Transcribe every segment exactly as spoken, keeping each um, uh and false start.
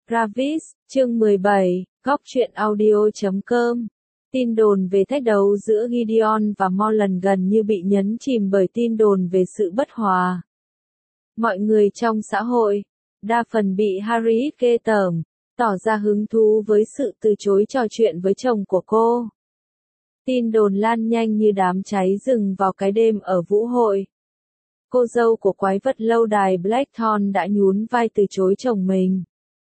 Travis, chương mười bảy, góc truyện audio chấm com. Tin đồn về thách đấu giữa Gideon và Morland gần như bị nhấn chìm bởi tin đồn về sự bất hòa. Mọi người trong xã hội, đa phần bị Harry ghê tởm, tỏ ra hứng thú với sự từ chối trò chuyện với chồng của cô. Tin đồn lan nhanh như đám cháy rừng vào cái đêm ở vũ hội. Cô dâu của quái vật lâu đài Blackthorn đã nhún vai từ chối chồng mình.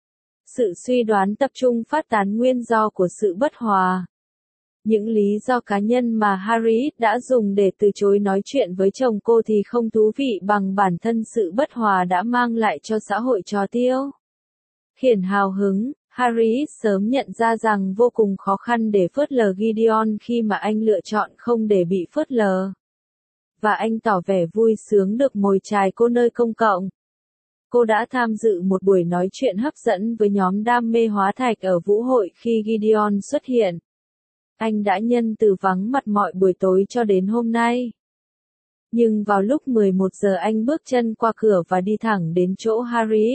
Sự suy đoán tập trung phát tán nguyên do của sự bất hòa. Những lý do cá nhân mà Harry đã dùng để từ chối nói chuyện với chồng cô thì không thú vị bằng bản thân sự bất hòa đã mang lại cho xã hội trò tiêu. Khiển hào hứng, Harry sớm nhận ra rằng vô cùng khó khăn để phớt lờ Gideon khi mà anh lựa chọn không để bị phớt lờ. Và anh tỏ vẻ vui sướng được mồi chài cô nơi công cộng. Cô đã tham dự một buổi nói chuyện hấp dẫn với nhóm đam mê hóa thạch ở vũ hội khi Gideon xuất hiện. Anh đã nhân từ vắng mặt mọi buổi tối cho đến hôm nay. Nhưng vào lúc mười một giờ anh bước chân qua cửa và đi thẳng đến chỗ Harry.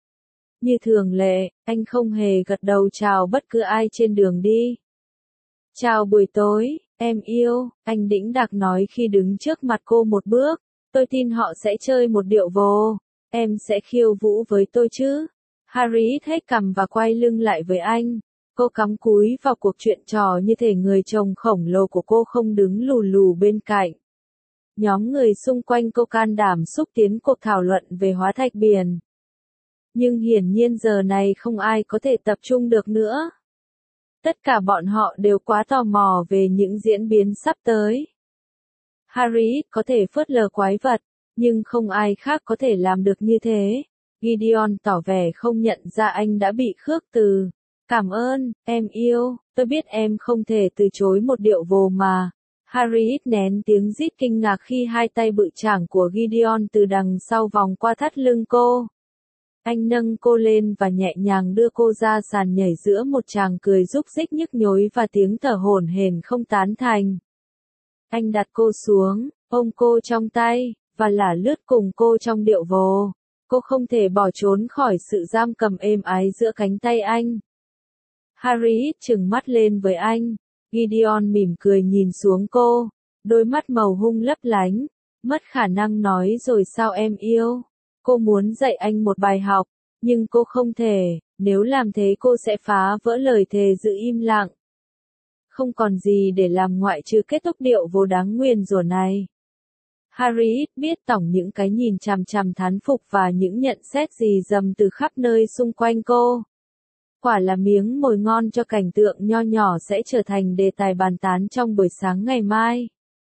Như thường lệ, anh không hề gật đầu chào bất cứ ai trên đường đi. Chào buổi tối, em yêu, anh đĩnh đạc nói khi đứng trước mặt cô một bước. Tôi tin họ sẽ chơi một điệu vồ. Em sẽ khiêu vũ với tôi chứ? Harry hết cằm và quay lưng lại với anh. Cô cắm cúi vào cuộc chuyện trò như thể người chồng khổng lồ của cô không đứng lù lù bên cạnh. Nhóm người xung quanh cô can đảm xúc tiến cuộc thảo luận về hóa thạch biển. Nhưng hiển nhiên giờ này không ai có thể tập trung được nữa. Tất cả bọn họ đều quá tò mò về những diễn biến sắp tới. Harry có thể phớt lờ quái vật, nhưng không ai khác có thể làm được như thế. Gideon tỏ vẻ không nhận ra anh đã bị khước từ. Cảm ơn, em yêu, tôi biết em không thể từ chối một điệu vồ mà. Harry nén tiếng rít kinh ngạc khi hai tay bự chảng của Gideon từ đằng sau vòng qua thắt lưng cô. Anh nâng cô lên và nhẹ nhàng đưa cô ra sàn nhảy giữa một tràng cười rúc rích nhức nhối và tiếng thở hổn hển không tán thành. Anh đặt cô xuống, ôm cô trong tay, và lả lướt cùng cô trong điệu vồ. Cô không thể bỏ trốn khỏi sự giam cầm êm ái giữa cánh tay anh. Harry trừng mắt lên với anh. Gideon mỉm cười nhìn xuống cô, đôi mắt màu hung lấp lánh. Mất khả năng nói rồi sao em yêu? Cô muốn dạy anh một bài học, nhưng cô không thể, nếu làm thế cô sẽ phá vỡ lời thề giữ im lặng. Không còn gì để làm ngoại trừ kết thúc điệu vồ đáng nguyền rủa này. Harry biết tổng những cái nhìn chằm chằm thán phục và những nhận xét rì rầm từ khắp nơi xung quanh cô. Quả là miếng mồi ngon cho cảnh tượng nho nhỏ sẽ trở thành đề tài bàn tán trong buổi sáng ngày mai.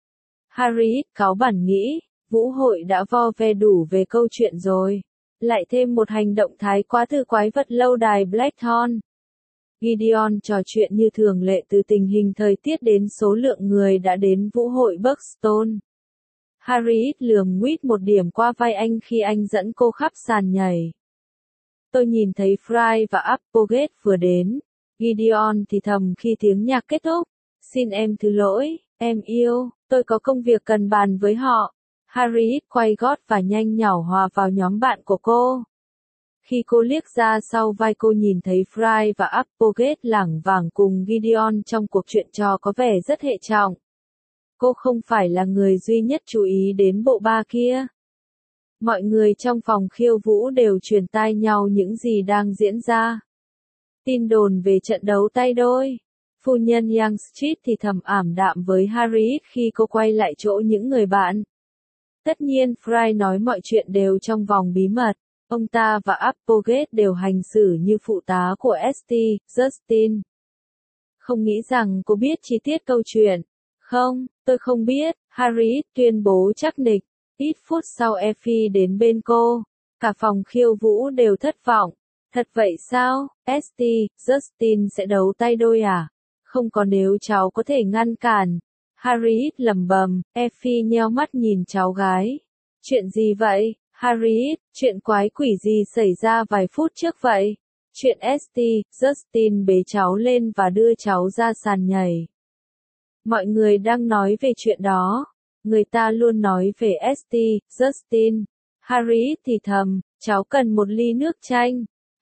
Harry cáu bẳn nghĩ, vũ hội đã vo ve đủ về câu chuyện rồi. Lại thêm một hành động thái quá từ quái vật lâu đài Blackthorn. Gideon trò chuyện như thường lệ từ tình hình thời tiết đến số lượng người đã đến vũ hội Buxton. Harry lườm nguýt một điểm qua vai anh khi anh dẫn cô khắp sàn nhảy. Tôi nhìn thấy Fry và Applegate vừa đến. Gideon thì thầm khi tiếng nhạc kết thúc. Xin em thứ lỗi, em yêu, tôi có công việc cần bàn với họ. Harry quay gót và nhanh nhảu hòa vào nhóm bạn của cô. Khi cô liếc ra sau vai cô nhìn thấy Fry và Applegate lảng vảng cùng Gideon trong cuộc chuyện trò có vẻ rất hệ trọng. Cô không phải là người duy nhất chú ý đến bộ ba kia. Mọi người trong phòng khiêu vũ đều truyền tai nhau những gì đang diễn ra. Tin đồn về trận đấu tay đôi. Phu nhân Young Street thì thầm ảm đạm với Harry khi cô quay lại chỗ những người bạn. Tất nhiên Fry nói mọi chuyện đều trong vòng bí mật. Ông ta và Applegate đều hành xử như phụ tá của ét tê, Justin. Không nghĩ rằng cô biết chi tiết câu chuyện. Không, tôi không biết, Harry tuyên bố chắc nịch. Ít phút sau Effie đến bên cô. Cả phòng khiêu vũ đều thất vọng. Thật vậy sao, ét tê, Justin sẽ đấu tay đôi à? Không có nếu cháu có thể ngăn cản. Harry lẩm bẩm, Effie nheo mắt nhìn cháu gái. Chuyện gì vậy, Harry, chuyện quái quỷ gì xảy ra vài phút trước vậy? Chuyện ét tê, Justin bế cháu lên và đưa cháu ra sàn nhảy. Mọi người đang nói về chuyện đó. Người ta luôn nói về ét tê, Justin. Harry thì thầm, cháu cần một ly nước chanh.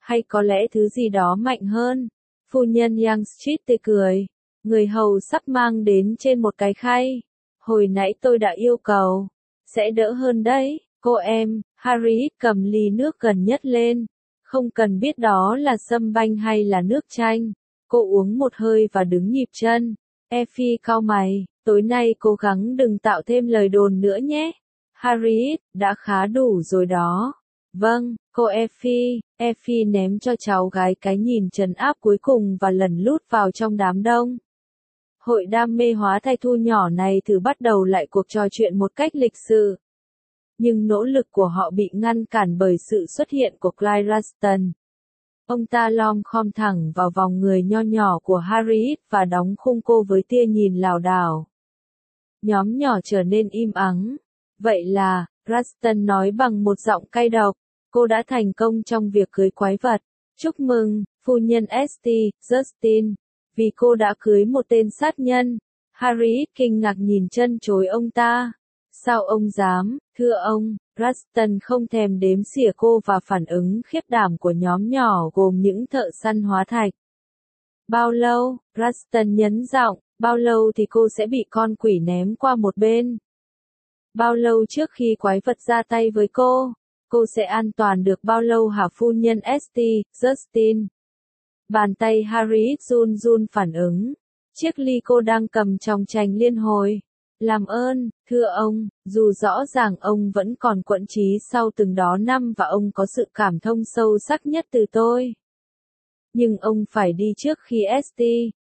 Hay có lẽ thứ gì đó mạnh hơn? Phu nhân Youngstreet tươi cười. Người hầu sắp mang đến trên một cái khay. Hồi nãy tôi đã yêu cầu. Sẽ đỡ hơn đấy, cô em. Harry cầm ly nước gần nhất lên. Không cần biết đó là sâm banh hay là nước chanh. Cô uống một hơi và đứng nhịp chân. Effie cau mày, tối nay cố gắng đừng tạo thêm lời đồn nữa nhé. Harry, đã khá đủ rồi đó. Vâng, cô Effie. Effie ném cho cháu gái cái nhìn trấn áp cuối cùng và lẩn lút vào trong đám đông. Hội đam mê hóa thai thu nhỏ này thử bắt đầu lại cuộc trò chuyện một cách lịch sự. Nhưng nỗ lực của họ bị ngăn cản bởi sự xuất hiện của Clyde Ruston. Ông ta lom khom thẳng vào vòng người nho nhỏ của Harry và đóng khung cô với tia nhìn lảo đảo. Nhóm nhỏ trở nên im ắng. Vậy là, Ruston nói bằng một giọng cay độc, cô đã thành công trong việc cưới quái vật. Chúc mừng, phu nhân St. Justin, vì cô đã cưới một tên sát nhân. Harry kinh ngạc nhìn chân chối ông ta. Sao ông dám, thưa ông? Ruston không thèm đếm xỉa cô và phản ứng khiếp đảm của nhóm nhỏ gồm những thợ săn hóa thạch. Bao lâu? Ruston nhấn giọng, bao lâu thì cô sẽ bị con quỷ ném qua một bên? Bao lâu trước khi quái vật ra tay với cô? Cô sẽ an toàn được bao lâu hả phu nhân St. Justin? Bàn tay Harry run run phản ứng. Chiếc ly cô đang cầm trong tranh liên hồi. Làm ơn, thưa ông, dù rõ ràng ông vẫn còn quẫn trí sau từng đó năm và ông có sự cảm thông sâu sắc nhất từ tôi. Nhưng ông phải đi trước khi St.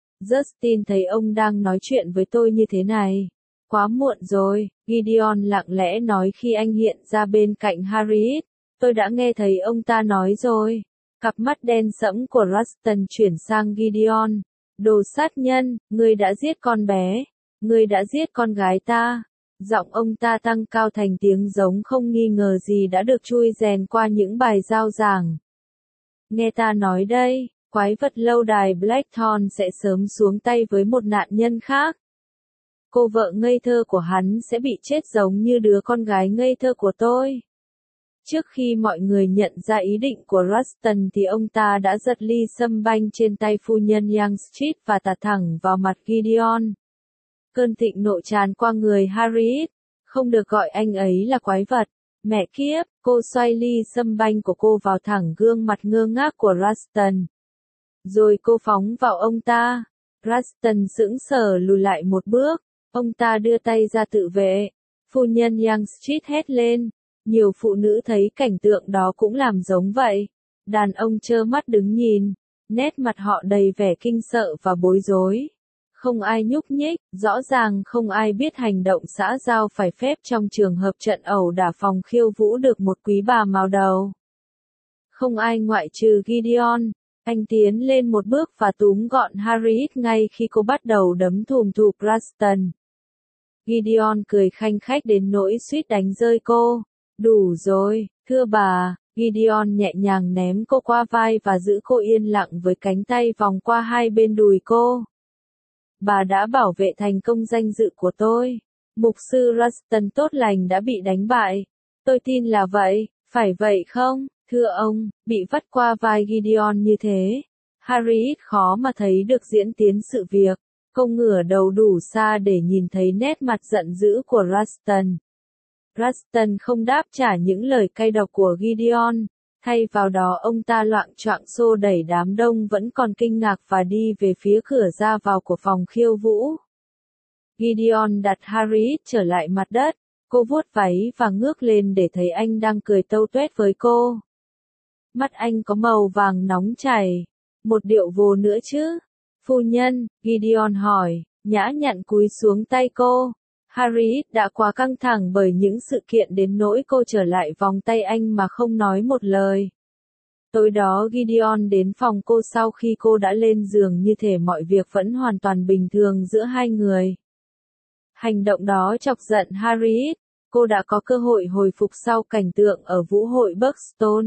Justin thấy ông đang nói chuyện với tôi như thế này. Quá muộn rồi, Gideon lặng lẽ nói khi anh hiện ra bên cạnh Harry. Tôi đã nghe thấy ông ta nói rồi. Cặp mắt đen sẫm của Ruston chuyển sang Gideon. Đồ sát nhân, ngươi đã giết con bé. Ngươi đã giết con gái ta. Giọng ông ta tăng cao thành tiếng giống không nghi ngờ gì đã được chui rèn qua những bài giao giảng. Nghe ta nói đây, quái vật lâu đài Blackthorn sẽ sớm xuống tay với một nạn nhân khác. Cô vợ ngây thơ của hắn sẽ bị chết giống như đứa con gái ngây thơ của tôi. Trước khi mọi người nhận ra ý định của Ruston thì ông ta đã giật ly sâm banh trên tay phu nhân Youngstreet và tạt thẳng vào mặt Gideon. Cơn thịnh nộ tràn qua người Harry. Không được gọi anh ấy là quái vật. Mẹ kiếp, cô xoay ly sâm banh của cô vào thẳng gương mặt ngơ ngác của Ruston. Rồi cô phóng vào ông ta. Ruston sững sờ lùi lại một bước. Ông ta đưa tay ra tự vệ. Phu nhân Youngstreet hét lên. Nhiều phụ nữ thấy cảnh tượng đó cũng làm giống vậy. Đàn ông trơ mắt đứng nhìn. Nét mặt họ đầy vẻ kinh sợ và bối rối. Không ai nhúc nhích, rõ ràng không ai biết hành động xã giao phải phép trong trường hợp trận ẩu đả phòng khiêu vũ được một quý bà màu đầu. Không ai ngoại trừ Gideon. Anh tiến lên một bước và túm gọn Harriet ngay khi cô bắt đầu đấm thùm thụp Ruston. Gideon cười khanh khách đến nỗi suýt đánh rơi cô. Đủ rồi, thưa bà. Gideon nhẹ nhàng ném cô qua vai và giữ cô yên lặng với cánh tay vòng qua hai bên đùi cô. Bà đã bảo vệ thành công danh dự của tôi. Mục sư Ruston tốt lành đã bị đánh bại. Tôi tin là vậy, phải vậy không, thưa ông? Bị vắt qua vai Gideon như thế. Harry khó mà thấy được diễn tiến sự việc. Cô ngửa đầu đủ xa để nhìn thấy nét mặt giận dữ của Ruston. Ruston không đáp trả những lời cay độc của Gideon. Thay vào đó ông ta loạng choạng xô đẩy đám đông vẫn còn kinh ngạc và đi về phía cửa ra vào của phòng khiêu vũ. Gideon đặt Harry trở lại mặt đất. Cô vuốt váy và ngước lên để thấy anh đang cười tâu tuét với cô. Mắt anh có màu vàng nóng chảy. Một điệu vồ nữa chứ? Phu nhân, Gideon hỏi, nhã nhặn cúi xuống tay cô. Harry đã quá căng thẳng bởi những sự kiện đến nỗi cô trở lại vòng tay anh mà không nói một lời. Tối đó Gideon đến phòng cô sau khi cô đã lên giường như thể mọi việc vẫn hoàn toàn bình thường giữa hai người. Hành động đó chọc giận Harry. Cô đã có cơ hội hồi phục sau cảnh tượng ở vũ hội Buxton.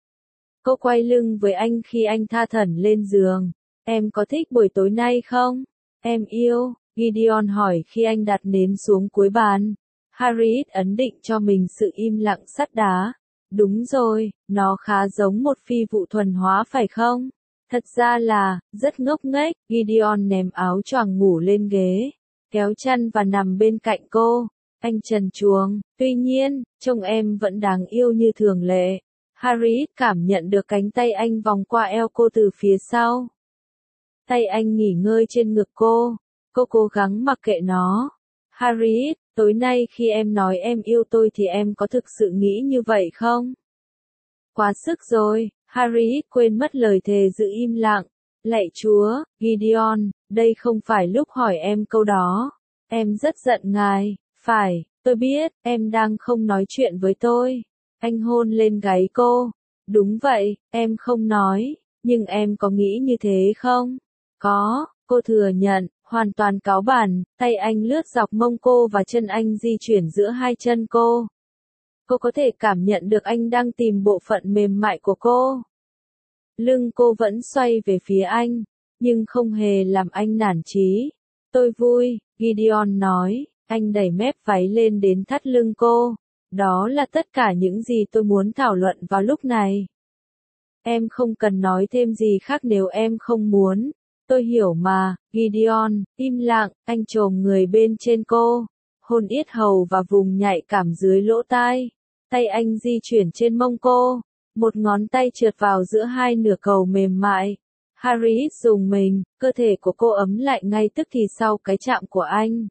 Cô quay lưng với anh khi anh tha thẩn lên giường. Em có thích buổi tối nay không? Em yêu. Gideon hỏi khi anh đặt nến xuống cuối bàn. Harry ấn định cho mình sự im lặng sắt đá. Đúng rồi, nó khá giống một phi vụ thuần hóa phải không? Thật ra là, rất ngốc nghếch, Gideon ném áo choàng ngủ lên ghế, kéo chăn và nằm bên cạnh cô. Anh trần truồng, tuy nhiên, trông em vẫn đáng yêu như thường lệ. Harry cảm nhận được cánh tay anh vòng qua eo cô từ phía sau. Tay anh nghỉ ngơi trên ngực cô. Cô cố gắng mặc kệ nó. Harry, tối nay khi em nói em yêu tôi thì em có thực sự nghĩ như vậy không? Quá sức rồi, Harry quên mất lời thề giữ im lặng. Lạy Chúa, Gideon, đây không phải lúc hỏi em câu đó. Em rất giận ngài, phải, tôi biết, em đang không nói chuyện với tôi. Anh hôn lên gáy cô. Đúng vậy, em không nói, nhưng em có nghĩ như thế không? Có, cô thừa nhận, hoàn toàn cáu bản, tay anh lướt dọc mông cô và chân anh di chuyển giữa hai chân cô. Cô có thể cảm nhận được anh đang tìm bộ phận mềm mại của cô. Lưng cô vẫn xoay về phía anh, nhưng không hề làm anh nản chí. Tôi vui, Gideon nói, anh đẩy mép váy lên đến thắt lưng cô. Đó là tất cả những gì tôi muốn thảo luận vào lúc này. Em không cần nói thêm gì khác nếu em không muốn. Tôi hiểu mà, Gideon, im lặng, anh chồm người bên trên cô. Hôn yết hầu và vùng nhạy cảm dưới lỗ tai. Tay anh di chuyển trên mông cô. Một ngón tay trượt vào giữa hai nửa cầu mềm mại. Harry dùng mình, cơ thể của cô ấm lại ngay tức thì sau cái chạm của anh.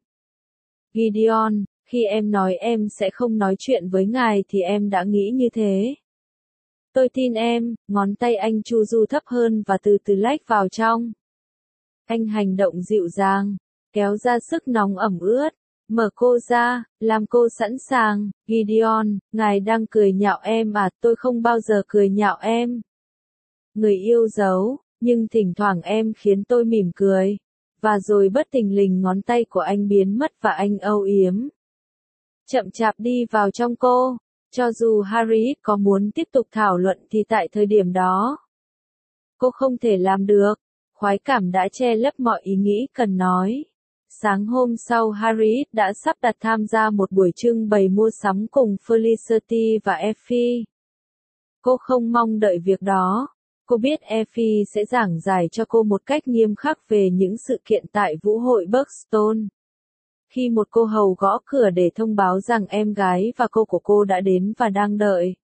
Gideon, khi em nói em sẽ không nói chuyện với ngài thì em đã nghĩ như thế. Tôi tin em, ngón tay anh chu du thấp hơn và từ từ lách vào trong. Anh hành động dịu dàng, kéo ra sức nóng ẩm ướt, mở cô ra, làm cô sẵn sàng. Gideon, ngài đang cười nhạo em à, tôi không bao giờ cười nhạo em. Người yêu dấu, nhưng thỉnh thoảng em khiến tôi mỉm cười. Và rồi bất thình lình ngón tay của anh biến mất và anh âu yếm. Chậm chạp đi vào trong cô, cho dù Harry có muốn tiếp tục thảo luận thì tại thời điểm đó, cô không thể làm được, khoái cảm đã che lấp mọi ý nghĩ cần nói. Sáng hôm sau Harry đã sắp đặt tham gia một buổi trưng bày mua sắm cùng Felicity và Effie. Cô không mong đợi việc đó. Cô biết Effie sẽ giảng giải cho cô một cách nghiêm khắc về những sự kiện tại vũ hội Buxton. Khi một cô hầu gõ cửa để thông báo rằng em gái và cô của cô đã đến và đang đợi.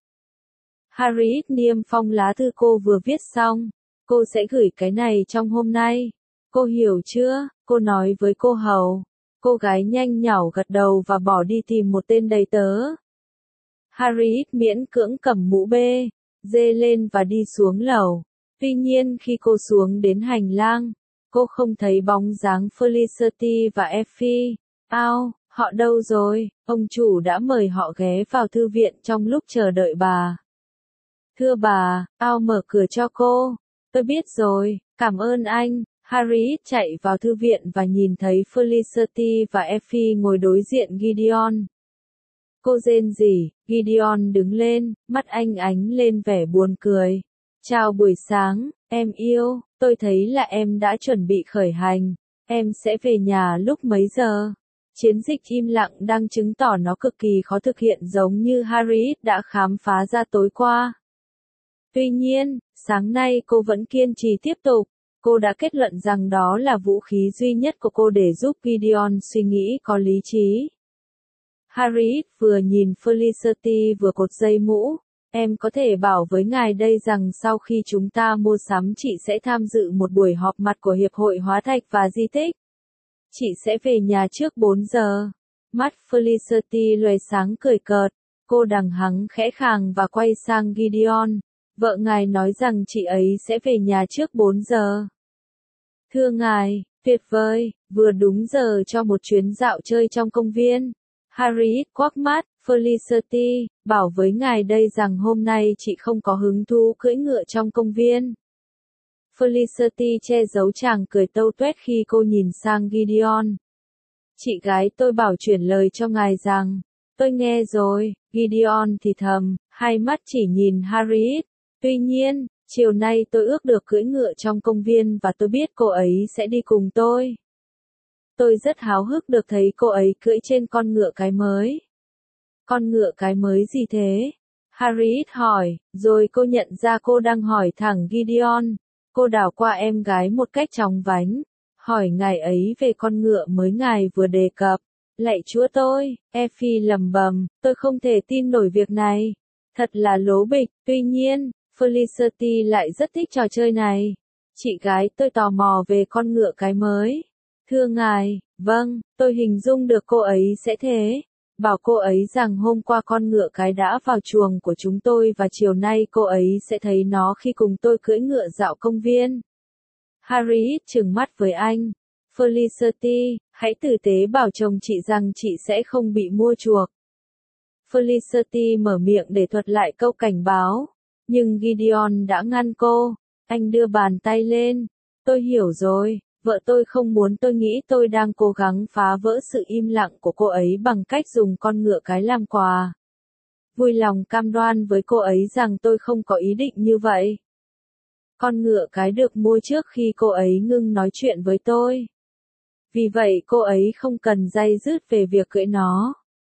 Harry niêm phong lá thư cô vừa viết xong. Cô sẽ gửi cái này trong hôm nay. Cô hiểu chưa? Cô nói với cô hầu. Cô gái nhanh nhảu gật đầu và bỏ đi tìm một tên đầy tớ. Harry miễn cưỡng cầm mũ bê, dê lên và đi xuống lầu. Tuy nhiên khi cô xuống đến hành lang, cô không thấy bóng dáng Felicity và Effie. Ao, họ đâu rồi? Ông chủ đã mời họ ghé vào thư viện trong lúc chờ đợi bà. Thưa bà, Ao mở cửa cho cô. Tôi biết rồi, cảm ơn anh. Harry chạy vào thư viện và nhìn thấy Felicity và Effie ngồi đối diện Gideon. Cô rên rỉ, Gideon đứng lên, mắt anh ánh lên vẻ buồn cười. Chào buổi sáng, em yêu, tôi thấy là em đã chuẩn bị khởi hành. Em sẽ về nhà lúc mấy giờ? Chiến dịch im lặng đang chứng tỏ nó cực kỳ khó thực hiện giống như Harry đã khám phá ra tối qua. Tuy nhiên, sáng nay cô vẫn kiên trì tiếp tục. Cô đã kết luận rằng đó là vũ khí duy nhất của cô để giúp Gideon suy nghĩ có lý trí. Harry vừa nhìn Felicity vừa cột dây mũ. Em có thể bảo với ngài đây rằng sau khi chúng ta mua sắm chị sẽ tham dự một buổi họp mặt của Hiệp hội Hóa thạch và Di tích. Chị sẽ về nhà trước bốn giờ. Mắt Felicity lóe sáng cười cợt. Cô đằng hắng khẽ khàng và quay sang Gideon. Vợ ngài nói rằng chị ấy sẽ về nhà trước bốn giờ. Thưa ngài, tuyệt vời, vừa đúng giờ cho một chuyến dạo chơi trong công viên. Harry quắc mắt, Felicity, bảo với ngài đây rằng hôm nay chị không có hứng thú cưỡi ngựa trong công viên. Felicity che giấu chàng cười tâu tuét khi cô nhìn sang Gideon. Chị gái tôi bảo chuyển lời cho ngài rằng, tôi nghe rồi, Gideon thì thầm, hai mắt chỉ nhìn Harry. Tuy nhiên, chiều nay tôi ước được cưỡi ngựa trong công viên và tôi biết cô ấy sẽ đi cùng tôi. Tôi rất háo hức được thấy cô ấy cưỡi trên con ngựa cái mới. Con ngựa cái mới gì thế? Harriet hỏi, rồi cô nhận ra cô đang hỏi thẳng Gideon. Cô đảo qua em gái một cách chóng vánh, hỏi ngài ấy về con ngựa mới ngài vừa đề cập. Lạy Chúa tôi, Effie lầm bầm, tôi không thể tin nổi việc này. Thật là lố bịch, tuy nhiên, Felicity lại rất thích trò chơi này. Chị gái tôi tò mò về con ngựa cái mới. Thưa ngài, vâng, tôi hình dung được cô ấy sẽ thế. Bảo cô ấy rằng hôm qua con ngựa cái đã vào chuồng của chúng tôi và chiều nay cô ấy sẽ thấy nó khi cùng tôi cưỡi ngựa dạo công viên. Harriet trừng mắt với anh. Felicity, hãy tử tế bảo chồng chị rằng chị sẽ không bị mua chuộc. Felicity mở miệng để thuật lại câu cảnh báo, nhưng Gideon đã ngăn cô. Anh đưa bàn tay lên. Tôi hiểu rồi, vợ tôi không muốn tôi nghĩ tôi đang cố gắng phá vỡ sự im lặng của cô ấy bằng cách dùng con ngựa cái làm quà. Vui lòng cam đoan với cô ấy rằng tôi không có ý định như vậy. Con ngựa cái được mua trước khi cô ấy ngưng nói chuyện với tôi. Vì vậy cô ấy không cần day dứt về việc cưỡi nó.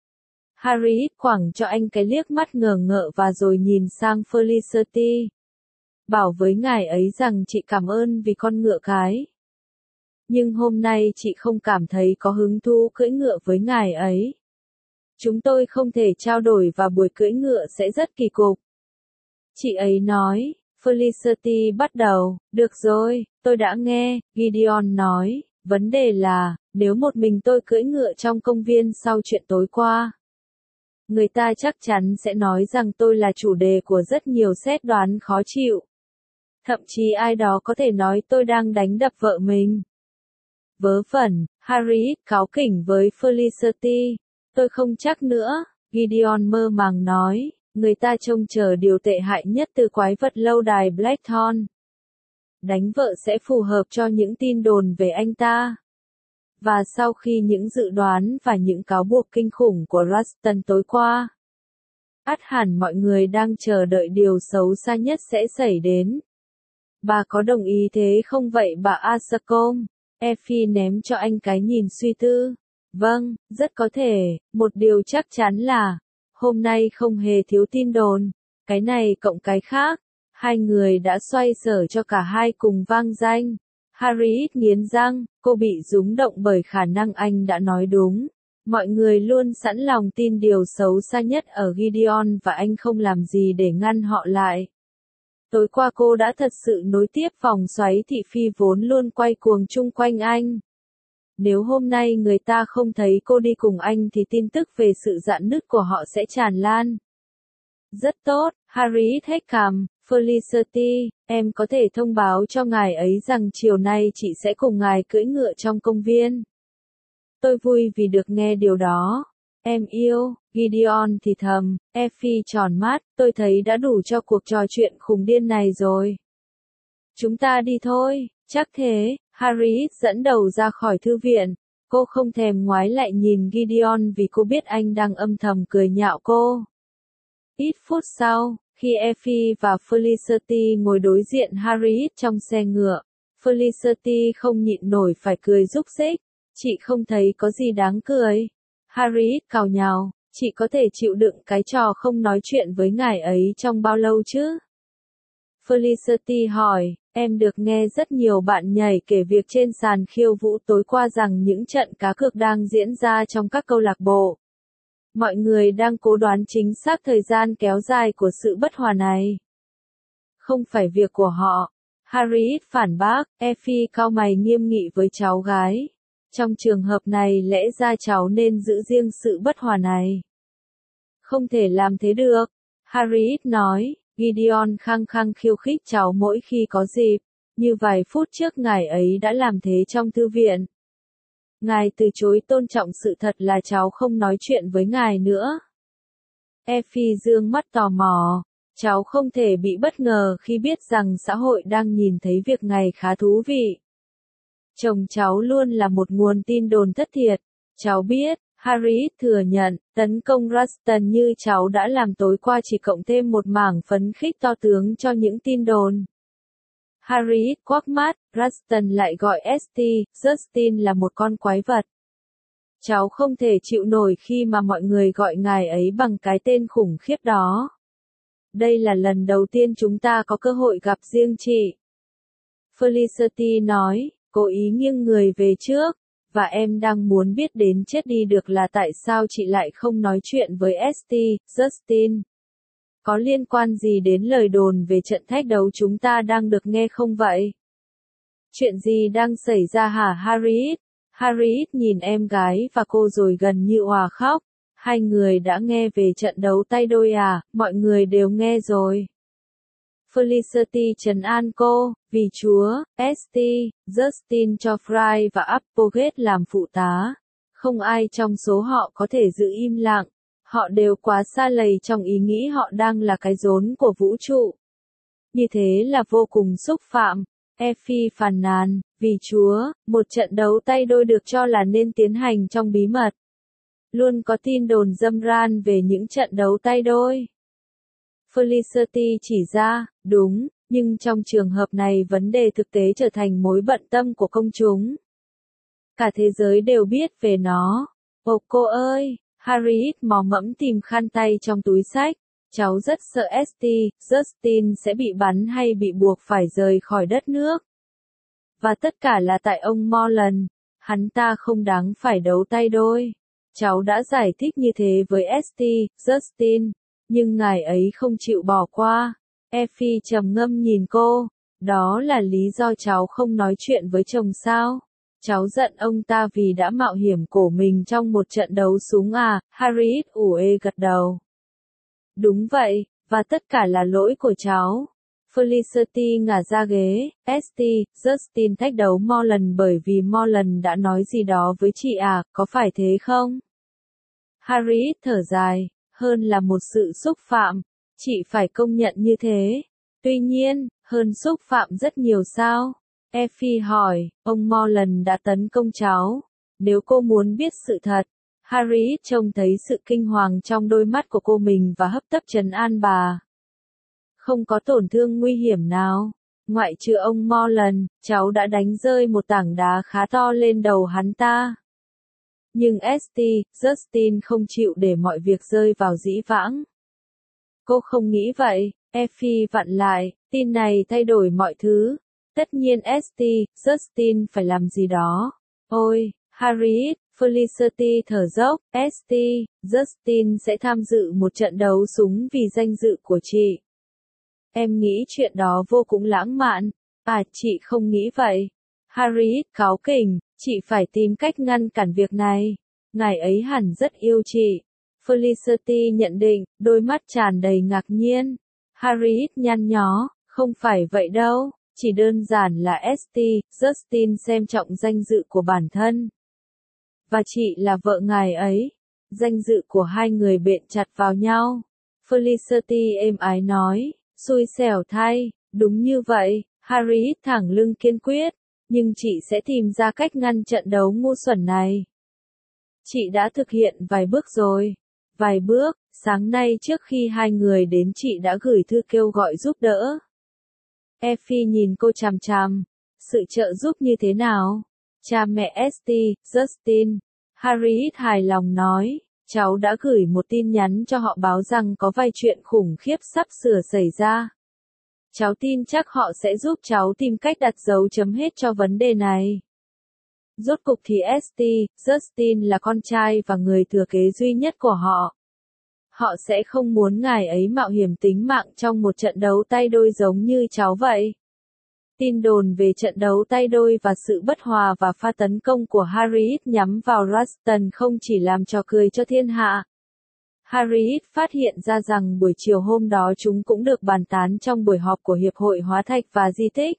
Harriet quẳng cho anh cái liếc mắt ngờ ngợ và rồi nhìn sang Felicity. Bảo với ngài ấy rằng chị cảm ơn vì con ngựa cái. Nhưng hôm nay chị không cảm thấy có hứng thú cưỡi ngựa với ngài ấy. Chúng tôi không thể trao đổi và buổi cưỡi ngựa sẽ rất kỳ cục. Chị ấy nói, Felicity bắt đầu, được rồi, tôi đã nghe, Gideon nói, vấn đề là, nếu một mình tôi cưỡi ngựa trong công viên sau chuyện tối qua. Người ta chắc chắn sẽ nói rằng tôi là chủ đề của rất nhiều xét đoán khó chịu. Thậm chí ai đó có thể nói tôi đang đánh đập vợ mình. Vớ vẩn, Harriet cáu kỉnh với Felicity. Tôi không chắc nữa, Gideon mơ màng nói, người ta trông chờ điều tệ hại nhất từ quái vật lâu đài Blackthorn. Đánh vợ sẽ phù hợp cho những tin đồn về anh ta. Và sau khi những dự đoán và những cáo buộc kinh khủng của Ruston tối qua, ắt hẳn mọi người đang chờ đợi điều xấu xa nhất sẽ xảy đến. Bà có đồng ý thế không vậy bà Asacom? Effie ném cho anh cái nhìn suy tư. Vâng, rất có thể, một điều chắc chắn là, hôm nay không hề thiếu tin đồn, cái này cộng cái khác, hai người đã xoay sở cho cả hai cùng vang danh. Harriet nghiến răng, cô bị rúng động bởi khả năng anh đã nói đúng. Mọi người luôn sẵn lòng tin điều xấu xa nhất ở Gideon và anh không làm gì để ngăn họ lại. Tối qua cô đã thật sự nối tiếp vòng xoáy thị phi vốn luôn quay cuồng chung quanh anh. Nếu hôm nay người ta không thấy cô đi cùng anh thì tin tức về sự rạn nứt của họ sẽ tràn lan. Rất tốt, Harriet hết cằm, Felicity, em có thể thông báo cho ngài ấy rằng chiều nay chị sẽ cùng ngài cưỡi ngựa trong công viên. Tôi vui vì được nghe điều đó. Em yêu, Gideon thì thầm, Effie tròn mắt, tôi thấy đã đủ cho cuộc trò chuyện khùng điên này rồi. Chúng ta đi thôi, chắc thế, Harriet dẫn đầu ra khỏi thư viện. Cô không thèm ngoái lại nhìn Gideon vì cô biết anh đang âm thầm cười nhạo cô. Ít phút sau, khi Effie và Felicity ngồi đối diện Harriet trong xe ngựa, Felicity không nhịn nổi phải cười rúc rích. Chị không thấy có gì đáng cười. Harriet càu nhàu, chị có thể chịu đựng cái trò không nói chuyện với ngài ấy trong bao lâu chứ? Felicity hỏi, em được nghe rất nhiều bạn nhảy kể việc trên sàn khiêu vũ tối qua rằng những trận cá cược đang diễn ra trong các câu lạc bộ. Mọi người đang cố đoán chính xác thời gian kéo dài của sự bất hòa này. Không phải việc của họ. Harriet phản bác, Effie cau mày nghiêm nghị với cháu gái. Trong trường hợp này lẽ ra cháu nên giữ riêng sự bất hòa này. Không thể làm thế được. Harriet nói, Gideon khăng khăng khiêu khích cháu mỗi khi có dịp. Như vài phút trước ngài ấy đã làm thế trong thư viện. Ngài từ chối tôn trọng sự thật là cháu không nói chuyện với ngài nữa. Effie dương mắt tò mò. Cháu không thể bị bất ngờ khi biết rằng xã hội đang nhìn thấy việc này khá thú vị. Chồng cháu luôn là một nguồn tin đồn thất thiệt. Cháu biết, Harriet thừa nhận, tấn công Ruston như cháu đã làm tối qua chỉ cộng thêm một mảng phấn khích to tướng cho những tin đồn. Harriet quắc mắt, Ruston lại gọi ét tê, Justin là một con quái vật. Cháu không thể chịu nổi khi mà mọi người gọi ngài ấy bằng cái tên khủng khiếp đó. Đây là lần đầu tiên chúng ta có cơ hội gặp riêng chị. Felicity nói, cố ý nghiêng người về trước, và em đang muốn biết đến chết đi được là tại sao chị lại không nói chuyện với St. Justin. Có liên quan gì đến lời đồn về trận thách đấu chúng ta đang được nghe không vậy? Chuyện gì đang xảy ra hả Harriet? Harriet nhìn em gái và cô rồi gần như òa khóc. Hai người đã nghe về trận đấu tay đôi à, mọi người đều nghe rồi. Felicity trấn an cô, vì Chúa, St. Justin cho Fry và Applegate làm phụ tá. Không ai trong số họ có thể giữ im lặng. Họ đều quá xa lầy trong ý nghĩ họ đang là cái rốn của vũ trụ. Như thế là vô cùng xúc phạm. Effie phàn nàn, vì Chúa, một trận đấu tay đôi được cho là nên tiến hành trong bí mật. Luôn có tin đồn râm ran về những trận đấu tay đôi. Felicity chỉ ra, đúng, nhưng trong trường hợp này vấn đề thực tế trở thành mối bận tâm của công chúng. Cả thế giới đều biết về nó. Ồ cô ơi, Harriet mò mẫm tìm khăn tay trong túi xách. Cháu rất sợ St. Justin sẽ bị bắn hay bị buộc phải rời khỏi đất nước. Và tất cả là tại ông Moreland. Hắn ta không đáng phải đấu tay đôi. Cháu đã giải thích như thế với St. Justin. Nhưng ngài ấy không chịu bỏ qua. Effie trầm ngâm nhìn cô. Đó là lý do cháu không nói chuyện với chồng sao? Cháu giận ông ta vì đã mạo hiểm cổ mình trong một trận đấu súng à? Harriet ủ ê gật đầu. Đúng vậy, và tất cả là lỗi của cháu. Felicity ngả ra ghế. St. Justin thách đấu Moreland bởi vì Moreland đã nói gì đó với chị à, có phải thế không? Harriet thở dài. Hơn là một sự xúc phạm, chị phải công nhận như thế. Tuy nhiên, hơn xúc phạm rất nhiều sao? Effie hỏi, ông Moreland đã tấn công cháu. Nếu cô muốn biết sự thật, Harriet trông thấy sự kinh hoàng trong đôi mắt của cô mình và hấp tấp trấn an bà. Không có tổn thương nguy hiểm nào. Ngoại trừ ông Moreland, cháu đã đánh rơi một tảng đá khá to lên đầu hắn ta. Nhưng St. Justin không chịu để mọi việc rơi vào dĩ vãng. Cô không nghĩ vậy, Effie vặn lại, tin này thay đổi mọi thứ. Tất nhiên St. Justin phải làm gì đó. Ôi, Harriet, Felicity thở dốc, St. Justin sẽ tham dự một trận đấu súng vì danh dự của chị. Em nghĩ chuyện đó vô cùng lãng mạn. À, chị không nghĩ vậy. Harriet cáu kỉnh, chị phải tìm cách ngăn cản việc này. Ngài ấy hẳn rất yêu chị. Felicity nhận định, đôi mắt tràn đầy ngạc nhiên. Harriet nhăn nhó, không phải vậy đâu, chỉ đơn giản là St. Justin xem trọng danh dự của bản thân. Và chị là vợ ngài ấy. Danh dự của hai người bện chặt vào nhau. Felicity êm ái nói, xui xẻo thay, đúng như vậy, Harriet thẳng lưng kiên quyết. Nhưng chị sẽ tìm ra cách ngăn trận đấu ngu xuẩn này. Chị đã thực hiện vài bước rồi. Vài bước, sáng nay trước khi hai người đến chị đã gửi thư kêu gọi giúp đỡ. Effie nhìn cô chằm chằm. Sự trợ giúp như thế nào? Cha mẹ St. Justin. Harriet hài lòng nói, cháu đã gửi một tin nhắn cho họ báo rằng có vài chuyện khủng khiếp sắp sửa xảy ra. Cháu tin chắc họ sẽ giúp cháu tìm cách đặt dấu chấm hết cho vấn đề này. Rốt cục thì St. Justin là con trai và người thừa kế duy nhất của họ. Họ sẽ không muốn ngài ấy mạo hiểm tính mạng trong một trận đấu tay đôi giống như cháu vậy. Tin đồn về trận đấu tay đôi và sự bất hòa và pha tấn công của Harriet nhắm vào Ruston không chỉ làm trò cười cho thiên hạ. Harriet phát hiện ra rằng buổi chiều hôm đó chúng cũng được bàn tán trong buổi họp của Hiệp hội Hóa thạch và Di tích.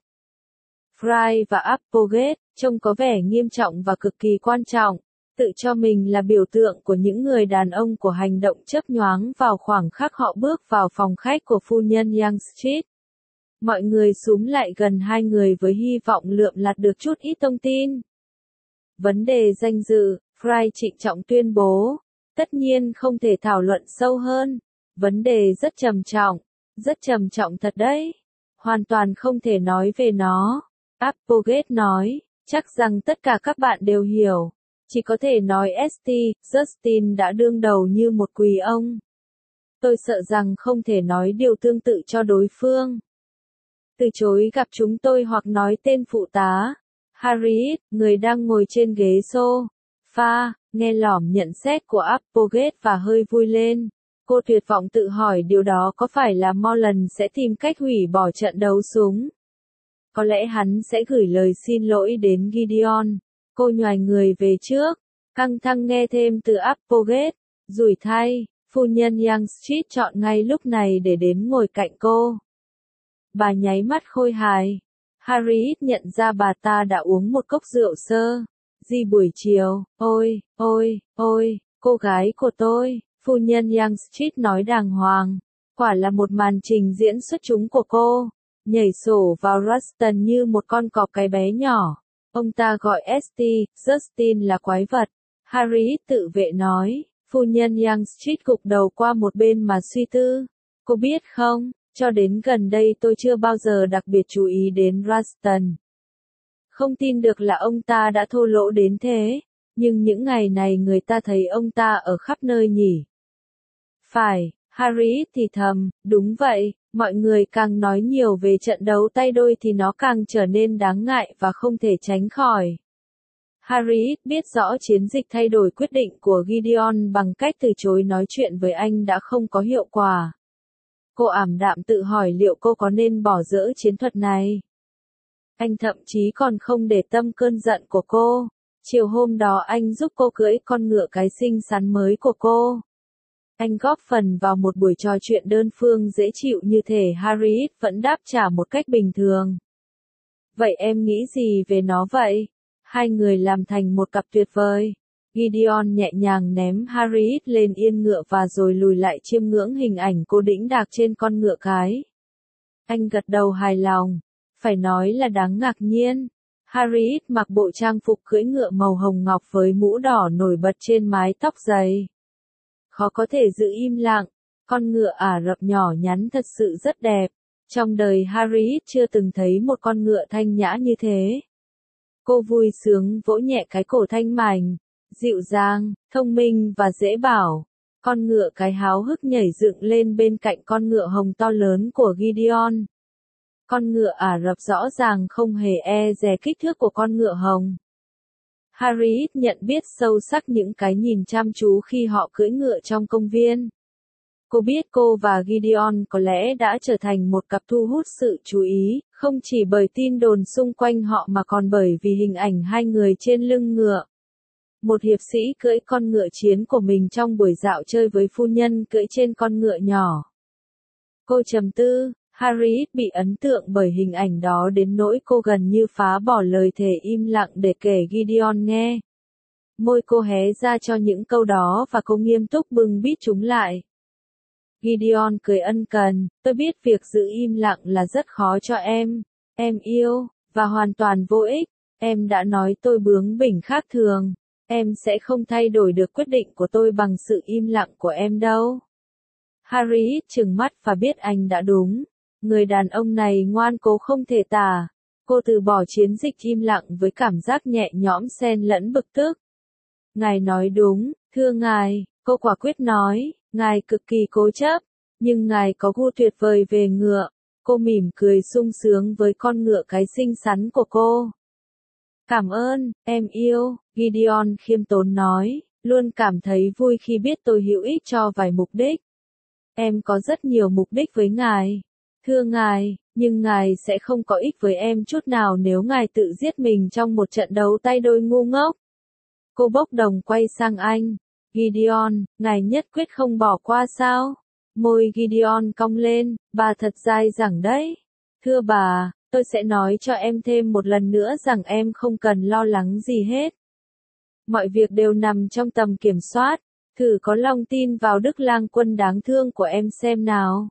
Fry và Applegate, trông có vẻ nghiêm trọng và cực kỳ quan trọng, tự cho mình là biểu tượng của những người đàn ông của hành động chớp nhoáng vào khoảng khắc họ bước vào phòng khách của phu nhân Young Street. Mọi người xúm lại gần hai người với hy vọng lượm lặt được chút ít thông tin. Vấn đề danh dự, Fry trịnh trọng tuyên bố. Tất nhiên không thể thảo luận sâu hơn. Vấn đề rất trầm trọng. Rất trầm trọng thật đấy. Hoàn toàn không thể nói về nó. Applegate nói, chắc rằng tất cả các bạn đều hiểu. Chỉ có thể nói St. Justin đã đương đầu như một quỳ ông. Tôi sợ rằng không thể nói điều tương tự cho đối phương. Từ chối gặp chúng tôi hoặc nói tên phụ tá. Harriet, người đang ngồi trên ghế sofa, nghe lỏm nhận xét của Applegate và hơi vui lên. Cô tuyệt vọng tự hỏi điều đó có phải là Morland sẽ tìm cách hủy bỏ trận đấu súng. Có lẽ hắn sẽ gửi lời xin lỗi đến Gideon. Cô nhoài người về trước, căng thẳng nghe thêm từ Applegate. Rủi thay, phu nhân Young Street chọn ngay lúc này để đến ngồi cạnh cô. Bà nháy mắt khôi hài. Harriet nhận ra bà ta đã uống một cốc rượu sơ. Di buổi chiều, ôi, ôi, ôi, cô gái của tôi, phu nhân Young Street nói đàng hoàng. Quả là một màn trình diễn xuất chúng của cô. Nhảy sổ vào Rustin như một con cọp cái bé nhỏ. Ông ta gọi St. Justin là quái vật. Harriet tự vệ nói. Phu nhân Young Street gục đầu qua một bên mà suy tư. Cô biết không, cho đến gần đây tôi chưa bao giờ đặc biệt chú ý đến Rustin. Không tin được là ông ta đã thô lỗ đến thế, nhưng những ngày này người ta thấy ông ta ở khắp nơi nhỉ. Phải, Harriet thì thầm, đúng vậy, mọi người càng nói nhiều về trận đấu tay đôi thì nó càng trở nên đáng ngại và không thể tránh khỏi. Harriet biết rõ chiến dịch thay đổi quyết định của Gideon bằng cách từ chối nói chuyện với anh đã không có hiệu quả. Cô ảm đạm tự hỏi liệu cô có nên bỏ dỡ chiến thuật này. Anh thậm chí còn không để tâm cơn giận của cô. Chiều hôm đó anh giúp cô cưỡi con ngựa cái xinh xắn mới của cô. Anh góp phần vào một buổi trò chuyện đơn phương dễ chịu như thể Harriet vẫn đáp trả một cách bình thường. Vậy em nghĩ gì về nó vậy? Hai người làm thành một cặp tuyệt vời. Gideon nhẹ nhàng ném Harriet lên yên ngựa và rồi lùi lại chiêm ngưỡng hình ảnh cô đĩnh đạc trên con ngựa cái. Anh gật đầu hài lòng. Phải nói là đáng ngạc nhiên. Harriet mặc bộ trang phục cưỡi ngựa màu hồng ngọc với mũ đỏ nổi bật trên mái tóc dày. Khó có thể giữ im lặng. Con ngựa Ả Rập nhỏ nhắn thật sự rất đẹp. Trong đời Harriet chưa từng thấy một con ngựa thanh nhã như thế. Cô vui sướng vỗ nhẹ cái cổ thanh mảnh, dịu dàng, thông minh và dễ bảo. Con ngựa cái háo hức nhảy dựng lên bên cạnh con ngựa hồng to lớn của Gideon. Con ngựa Ả Rập rõ ràng không hề e dè kích thước của con ngựa hồng. Harriet nhận biết sâu sắc những cái nhìn chăm chú khi họ cưỡi ngựa trong công viên. Cô biết cô và Gideon có lẽ đã trở thành một cặp thu hút sự chú ý, không chỉ bởi tin đồn xung quanh họ mà còn bởi vì hình ảnh hai người trên lưng ngựa. Một hiệp sĩ cưỡi con ngựa chiến của mình trong buổi dạo chơi với phu nhân cưỡi trên con ngựa nhỏ. Cô trầm tư, Harriet bị ấn tượng bởi hình ảnh đó đến nỗi cô gần như phá bỏ lời thề im lặng để kể Gideon nghe. Môi cô hé ra cho những câu đó và cô nghiêm túc bưng bít chúng lại. Gideon cười ân cần, tôi biết việc giữ im lặng là rất khó cho em, em yêu, và hoàn toàn vô ích, em đã nói tôi bướng bỉnh khác thường, em sẽ không thay đổi được quyết định của tôi bằng sự im lặng của em đâu. Harriet trừng mắt và biết anh đã đúng, người đàn ông này ngoan cố không thể tả, cô từ bỏ chiến dịch im lặng với cảm giác nhẹ nhõm xen lẫn bực tức. Ngài nói đúng, thưa ngài, cô quả quyết nói. Ngài cực kỳ cố chấp, nhưng ngài có gu tuyệt vời về ngựa. Cô mỉm cười sung sướng với con ngựa cái xinh xắn của cô. Cảm ơn, em yêu, Gideon khiêm tốn nói, luôn cảm thấy vui khi biết tôi hữu ích cho vài mục đích. Em có rất nhiều mục đích với ngài. Thưa ngài, nhưng ngài sẽ không có ích với em chút nào nếu ngài tự giết mình trong một trận đấu tay đôi ngu ngốc. Cô bốc đồng quay sang anh. Gideon, ngài nhất quyết không bỏ qua sao? Môi Gideon cong lên, bà thật dai dẳng đấy. Thưa bà, tôi sẽ nói cho em thêm một lần nữa rằng em không cần lo lắng gì hết. Mọi việc đều nằm trong tầm kiểm soát, thử có lòng tin vào Đức Lang Quân đáng thương của em xem nào.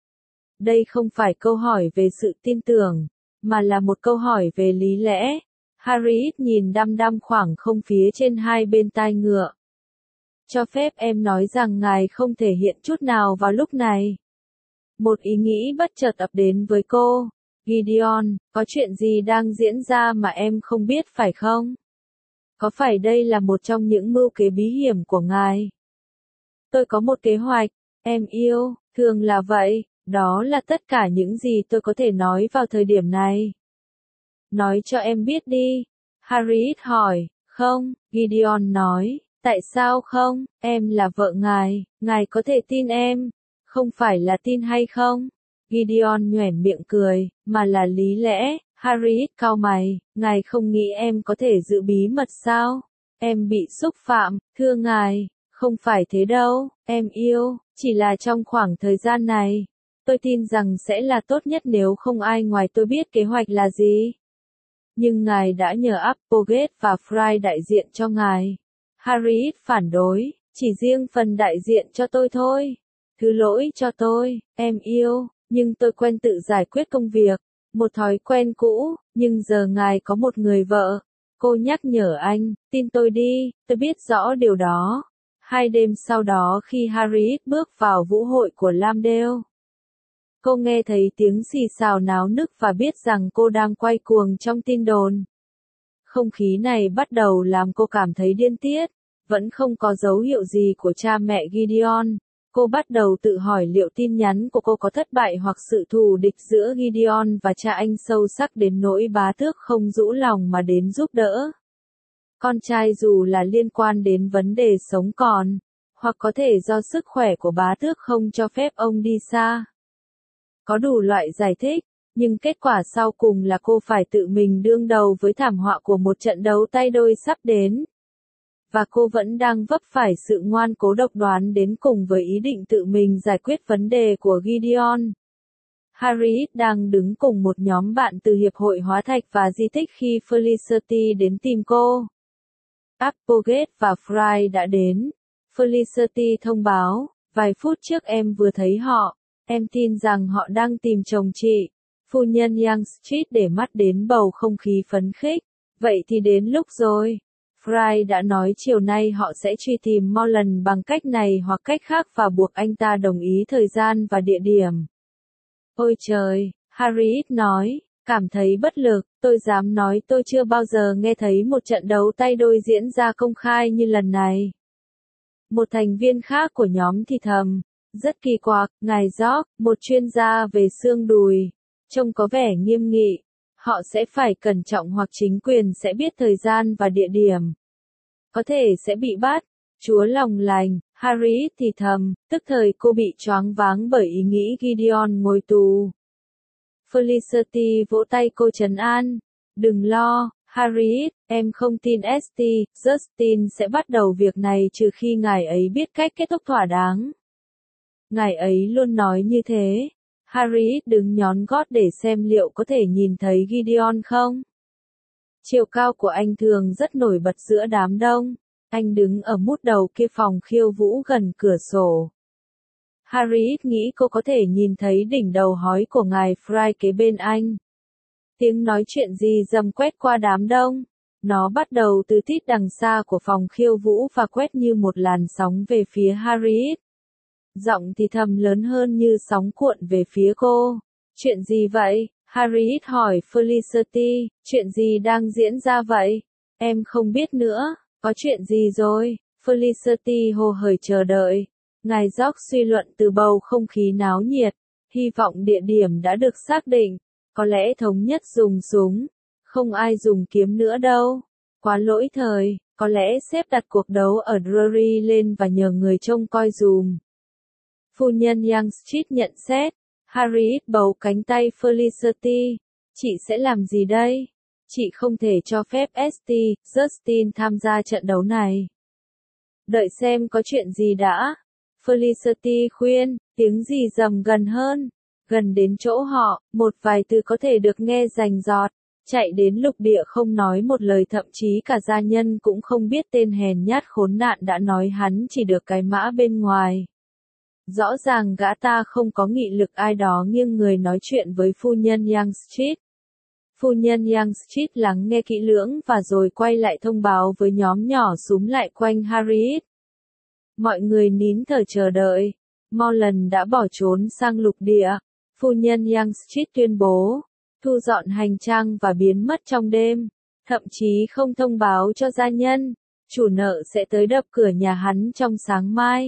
Đây không phải câu hỏi về sự tin tưởng, mà là một câu hỏi về lý lẽ. Harriet nhìn đăm đăm khoảng không phía trên hai bên tai ngựa. Cho phép em nói rằng ngài không thể hiện chút nào vào lúc này. Một ý nghĩ bất chợt ập đến với cô. Gideon, có chuyện gì đang diễn ra mà em không biết phải không? Có phải đây là một trong những mưu kế bí hiểm của ngài? Tôi có một kế hoạch, Em yêu, thường là vậy, đó là tất cả những gì tôi có thể nói vào thời điểm này. Nói cho em biết đi. Harriet hỏi. Không, Gideon nói. Tại sao không, em là vợ ngài, ngài có thể tin em. Không phải là tin hay không? Gideon nhoẻn miệng cười, mà là lý lẽ. Harriet cau mày, ngài không nghĩ em có thể giữ bí mật sao? Em bị xúc phạm, thưa ngài. Không phải thế đâu, em yêu, chỉ là trong khoảng thời gian này. Tôi tin rằng sẽ là tốt nhất nếu không ai ngoài tôi biết kế hoạch là gì. Nhưng ngài đã nhờ Applegate và Fry đại diện cho ngài. Harriet phản đối, chỉ riêng phần đại diện cho tôi thôi. Thứ lỗi cho tôi, em yêu, nhưng tôi quen tự giải quyết công việc. Một thói quen cũ, nhưng giờ ngài có một người vợ. Cô nhắc nhở anh, tin tôi đi, tôi biết rõ điều đó. Hai đêm sau đó khi Harriet bước vào vũ hội của Lambdale, cô nghe thấy tiếng xì xào náo nức và biết rằng cô đang quay cuồng trong tin đồn. Không khí này bắt đầu làm cô cảm thấy điên tiết, vẫn không có dấu hiệu gì của cha mẹ Gideon. Cô bắt đầu tự hỏi liệu tin nhắn của cô có thất bại hoặc sự thù địch giữa Gideon và cha anh sâu sắc đến nỗi bá tước không rũ lòng mà đến giúp đỡ. Con trai dù là liên quan đến vấn đề sống còn, hoặc có thể do sức khỏe của bá tước không cho phép ông đi xa. Có đủ loại giải thích, nhưng kết quả sau cùng là cô phải tự mình đương đầu với thảm họa của một trận đấu tay đôi sắp đến. Và cô vẫn đang vấp phải sự ngoan cố độc đoán đến cùng với ý định tự mình giải quyết vấn đề của Gideon. Harriet đang đứng cùng một nhóm bạn từ Hiệp hội Hóa thạch và Di tích khi Felicity đến tìm cô. Applegate và Fry đã đến. Felicity thông báo, vài phút trước em vừa thấy họ. Em tin rằng họ đang tìm chồng chị. Phu nhân Young Street để mắt đến bầu không khí phấn khích. Vậy thì đến lúc rồi. Fry đã nói chiều nay họ sẽ truy tìm Morland bằng cách này hoặc cách khác và buộc anh ta đồng ý thời gian và địa điểm. Ôi trời, Harriet nói, cảm thấy bất lực, tôi dám nói tôi chưa bao giờ nghe thấy một trận đấu tay đôi diễn ra công khai như lần này. Một thành viên khác của nhóm thì thầm, rất kỳ quặc, ngài George, một chuyên gia về xương đùi, trông có vẻ nghiêm nghị. Họ sẽ phải cẩn trọng hoặc chính quyền sẽ biết thời gian và địa điểm. Có thể sẽ bị bắt. Chúa lòng lành, Harriet thì thầm, tức thời cô bị choáng váng bởi ý nghĩ Gideon ngồi tù. Felicity vỗ tay cô trấn an. Đừng lo, Harriet, em không tin ét tê, Justin sẽ bắt đầu việc này trừ khi ngài ấy biết cách kết thúc thỏa đáng. Ngài ấy luôn nói như thế. Harriet đứng nhón gót để xem liệu có thể nhìn thấy Gideon không. Chiều cao của anh thường rất nổi bật giữa đám đông. Anh đứng ở mút đầu kia phòng khiêu vũ gần cửa sổ. Harriet nghĩ cô có thể nhìn thấy đỉnh đầu hói của ngài Fry kế bên anh. Tiếng nói chuyện gì rầm quét qua đám đông. Nó bắt đầu từ tít đằng xa của phòng khiêu vũ và quét như một làn sóng về phía Harriet. Giọng thì thầm lớn hơn như sóng cuộn về phía cô. Chuyện gì vậy? Harriet hỏi Felicity, chuyện gì đang diễn ra vậy? Em không biết nữa, có chuyện gì rồi? Felicity hồ hởi chờ đợi. Ngài George suy luận từ bầu không khí náo nhiệt. Hy vọng địa điểm đã được xác định. Có lẽ thống nhất dùng súng. Không ai dùng kiếm nữa đâu. Quá lỗi thời, có lẽ sếp đặt cuộc đấu ở Drury lên và nhờ người trông coi dùm. Phu nhân Young Street nhận xét. Harriet bấu cánh tay Felicity. Chị sẽ làm gì đây? Chị không thể cho phép ét tê, Justin tham gia trận đấu này. Đợi xem có chuyện gì đã. Felicity khuyên, tiếng gì rầm gần hơn. Gần đến chỗ họ, một vài từ có thể được nghe rành rọt. Chạy đến lục địa không nói một lời, thậm chí cả gia nhân cũng không biết tên hèn nhát khốn nạn đã nói hắn chỉ được cái mã bên ngoài. Rõ ràng gã ta không có nghị lực, ai đó nghiêng người nói chuyện với phu nhân Young Street. Phu nhân Young Street lắng nghe kỹ lưỡng và rồi quay lại thông báo với nhóm nhỏ súm lại quanh Harriet. Mọi người nín thở chờ đợi. Morland đã bỏ trốn sang lục địa. Phu nhân Young Street tuyên bố, thu dọn hành trang và biến mất trong đêm. Thậm chí không thông báo cho gia nhân. Chủ nợ sẽ tới đập cửa nhà hắn trong sáng mai.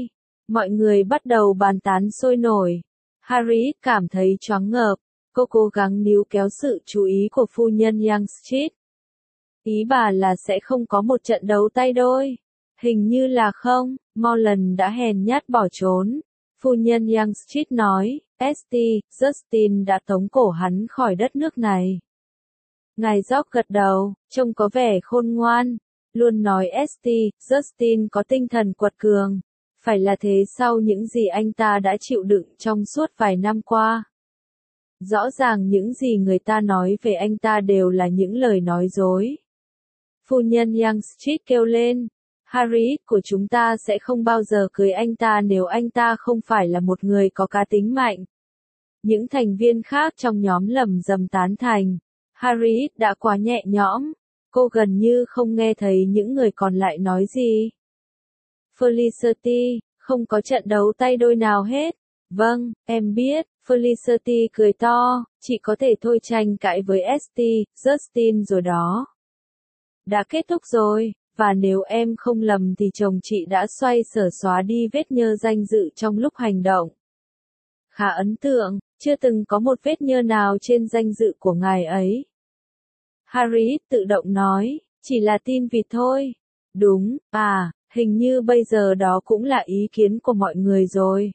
Mọi người bắt đầu bàn tán sôi nổi. Harriet cảm thấy choáng ngợp. Cô cố gắng níu kéo sự chú ý của phu nhân Youngstreet. Ý bà là sẽ không có một trận đấu tay đôi. Hình như là không, Morland đã hèn nhát bỏ trốn. Phu nhân Youngstreet nói, Esti, Justin đã tống cổ hắn khỏi đất nước này. Ngài George gật đầu, trông có vẻ khôn ngoan. Luôn nói Esti, Justin có tinh thần quật cường. Phải là thế sau những gì anh ta đã chịu đựng trong suốt vài năm qua. Rõ ràng những gì người ta nói về anh ta đều là những lời nói dối. Phu nhân Youngstreet kêu lên, Harriet của chúng ta sẽ không bao giờ cưới anh ta nếu anh ta không phải là một người có cá tính mạnh. Những thành viên khác trong nhóm lầm rầm tán thành. Harriet đã quá nhẹ nhõm. Cô gần như không nghe thấy những người còn lại nói gì. Felicity, không có trận đấu tay đôi nào hết. Vâng, em biết, Felicity cười to, chị có thể thôi tranh cãi với Esti, Justin rồi đó. Đã kết thúc rồi, và nếu em không lầm thì chồng chị đã xoay sở xóa đi vết nhơ danh dự trong lúc hành động. Khá ấn tượng, chưa từng có một vết nhơ nào trên danh dự của ngài ấy. Harriet tự động nói, chỉ là tin vịt thôi. Đúng, à, hình như bây giờ đó cũng là ý kiến của mọi người rồi.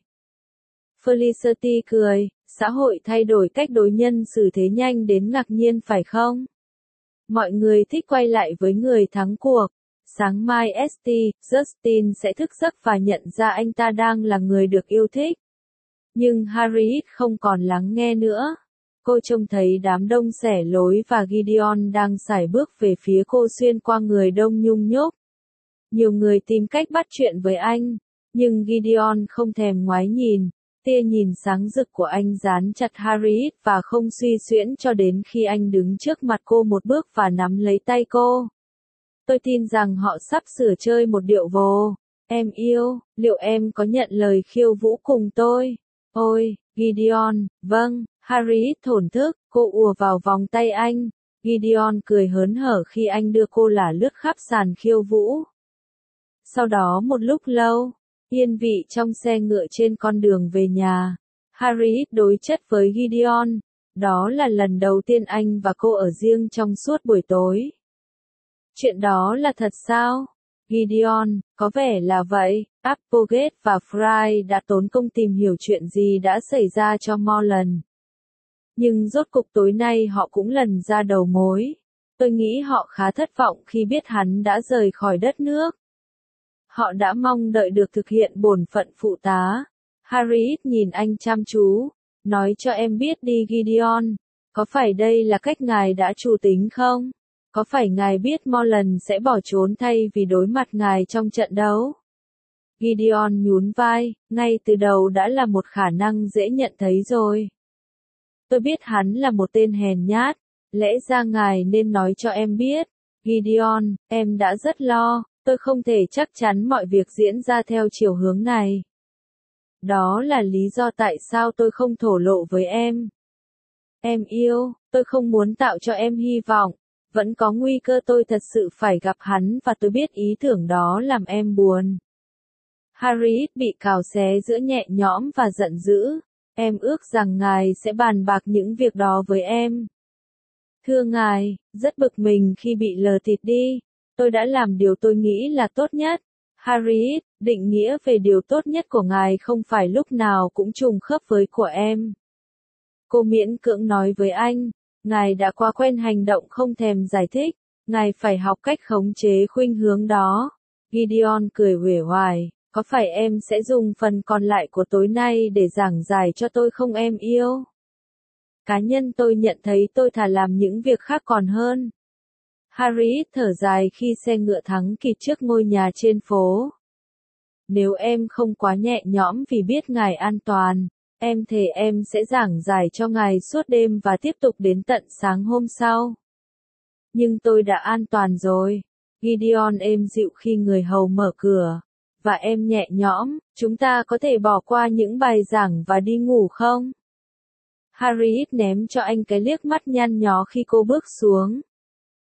Felicity cười, xã hội thay đổi cách đối nhân xử thế nhanh đến ngạc nhiên phải không? Mọi người thích quay lại với người thắng cuộc. Sáng mai Esti, Justin sẽ thức giấc và nhận ra anh ta đang là người được yêu thích. Nhưng Harriet không còn lắng nghe nữa. Cô trông thấy đám đông xẻ lối và Gideon đang sải bước về phía cô xuyên qua người đông nhung nhúc. Nhiều người tìm cách bắt chuyện với anh, nhưng Gideon không thèm ngoái nhìn. Tia nhìn sáng rực của anh dán chặt Harriet và không suy xuyễn cho đến khi anh đứng trước mặt cô một bước và nắm lấy tay cô. Tôi tin rằng họ sắp sửa chơi một điệu vồ. Em yêu, liệu em có nhận lời khiêu vũ cùng tôi? Ôi, Gideon, vâng, Harriet thổn thức, cô ùa vào vòng tay anh. Gideon cười hớn hở khi anh đưa cô lả lướt khắp sàn khiêu vũ. Sau đó một lúc lâu, yên vị trong xe ngựa trên con đường về nhà, Harriet đối chất với Gideon. Đó là lần đầu tiên anh và cô ở riêng trong suốt buổi tối. Chuyện đó là thật sao? Gideon, có vẻ là vậy. Applegate và Fry đã tốn công tìm hiểu chuyện gì đã xảy ra cho Morland. Nhưng rốt cục tối nay họ cũng lần ra đầu mối. Tôi nghĩ họ khá thất vọng khi biết hắn đã rời khỏi đất nước. Họ đã mong đợi được thực hiện bổn phận phụ tá. Harriet nhìn anh chăm chú. Nói cho em biết đi Gideon. Có phải đây là cách ngài đã chủ tính không? Có phải ngài biết Morland sẽ bỏ trốn thay vì đối mặt ngài trong trận đấu? Gideon nhún vai, ngay từ đầu đã là một khả năng dễ nhận thấy rồi. Tôi biết hắn là một tên hèn nhát. Lẽ ra ngài nên nói cho em biết. Gideon, em đã rất lo. Tôi không thể chắc chắn mọi việc diễn ra theo chiều hướng này. Đó là lý do tại sao tôi không thổ lộ với em. Em yêu, tôi không muốn tạo cho em hy vọng. Vẫn có nguy cơ tôi thật sự phải gặp hắn và tôi biết ý tưởng đó làm em buồn. Harriet bị cào xé giữa nhẹ nhõm và giận dữ. Em ước rằng ngài sẽ bàn bạc những việc đó với em. Thưa ngài, rất bực mình khi bị lờ thịt đi. Tôi đã làm điều tôi nghĩ là tốt nhất. Harriet, định nghĩa về điều tốt nhất của ngài không phải lúc nào cũng trùng khớp với của em. Cô miễn cưỡng nói với anh. Ngài đã quá quen hành động không thèm giải thích. Ngài phải học cách khống chế khuynh hướng đó. Gideon cười uể oải. Có phải em sẽ dùng phần còn lại của tối nay để giảng giải cho tôi không em yêu? Cá nhân tôi nhận thấy tôi thà làm những việc khác còn hơn. Harriet thở dài khi xe ngựa thắng kịp trước ngôi nhà trên phố. Nếu em không quá nhẹ nhõm vì biết ngài an toàn, em thề em sẽ giảng giải cho ngài suốt đêm và tiếp tục đến tận sáng hôm sau. Nhưng tôi đã an toàn rồi. Gideon êm dịu khi người hầu mở cửa. Và em nhẹ nhõm, chúng ta có thể bỏ qua những bài giảng và đi ngủ không? Harriet ném cho anh cái liếc mắt nhăn nhó khi cô bước xuống.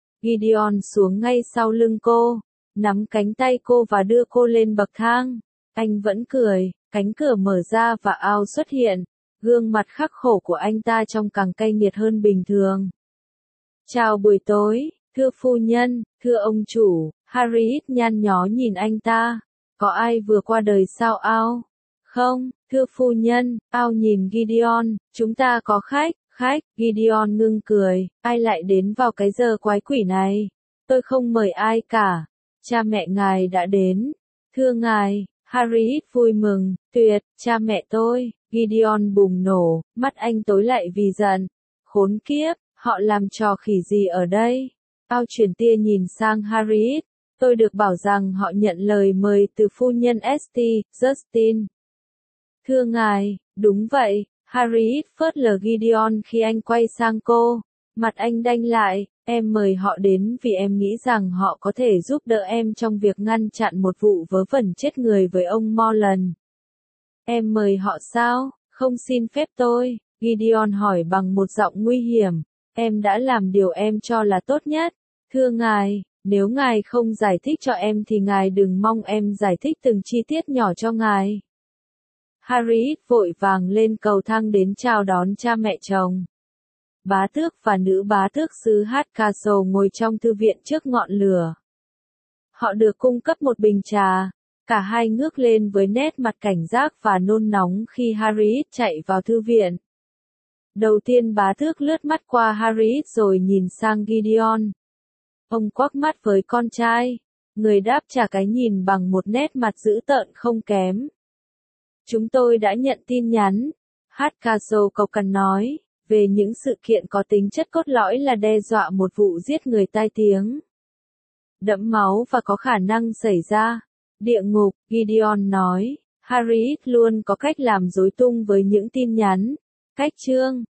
Gideon xuống ngay sau lưng cô, nắm cánh tay cô và đưa cô lên bậc thang. Anh vẫn cười, cánh cửa mở ra và Ao xuất hiện. Gương mặt khắc khổ của anh ta trông càng cay nghiệt hơn bình thường. Chào buổi tối, thưa phu nhân, thưa ông chủ. Harriet nhăn nhó nhìn anh ta. Có ai vừa qua đời sao Ao? Không, thưa phu nhân. Ao nhìn Gideon. Chúng ta có khách, khách. Gideon ngưng cười. Ai lại đến vào cái giờ quái quỷ này? Tôi không mời ai cả. Cha mẹ ngài đã đến. Thưa ngài. Harriet vui mừng. Tuyệt, cha mẹ tôi. Gideon bùng nổ, mắt anh tối lại vì giận. Khốn kiếp, họ làm trò khỉ gì ở đây? Ao chuyển tia nhìn sang Harriet. Tôi được bảo rằng họ nhận lời mời từ phu nhân St. Justin. Thưa ngài, đúng vậy. Harriet phớt lờ Gideon khi anh quay sang cô. Mặt anh đanh lại. Em mời họ đến vì em nghĩ rằng họ có thể giúp đỡ em trong việc ngăn chặn một vụ vớ vẩn chết người với ông Morland. Em mời họ sao? Không xin phép tôi. Gideon hỏi bằng một giọng nguy hiểm. Em đã làm điều em cho là tốt nhất. Thưa ngài, nếu ngài không giải thích cho em thì ngài đừng mong em giải thích từng chi tiết nhỏ cho ngài. Harriet vội vàng lên cầu thang đến chào đón cha mẹ chồng. Bá tước và nữ bá tước xứ Hardcastle ngồi trong thư viện trước ngọn lửa. Họ được cung cấp một bình trà. Cả hai ngước lên với nét mặt cảnh giác và nôn nóng khi Harriet chạy vào thư viện. Đầu tiên bá tước lướt mắt qua Harriet rồi nhìn sang Gideon. Ông quắc mắt với con trai. Người đáp trả cái nhìn bằng một nét mặt dữ tợn không kém. Chúng tôi đã nhận tin nhắn. Hardcastle cộc cằn nói. Về những sự kiện có tính chất cốt lõi là đe dọa một vụ giết người tai tiếng. Đẫm máu và có khả năng xảy ra. Địa ngục, Gideon nói. Harriet luôn có cách làm rối tung với những tin nhắn. Cách chương.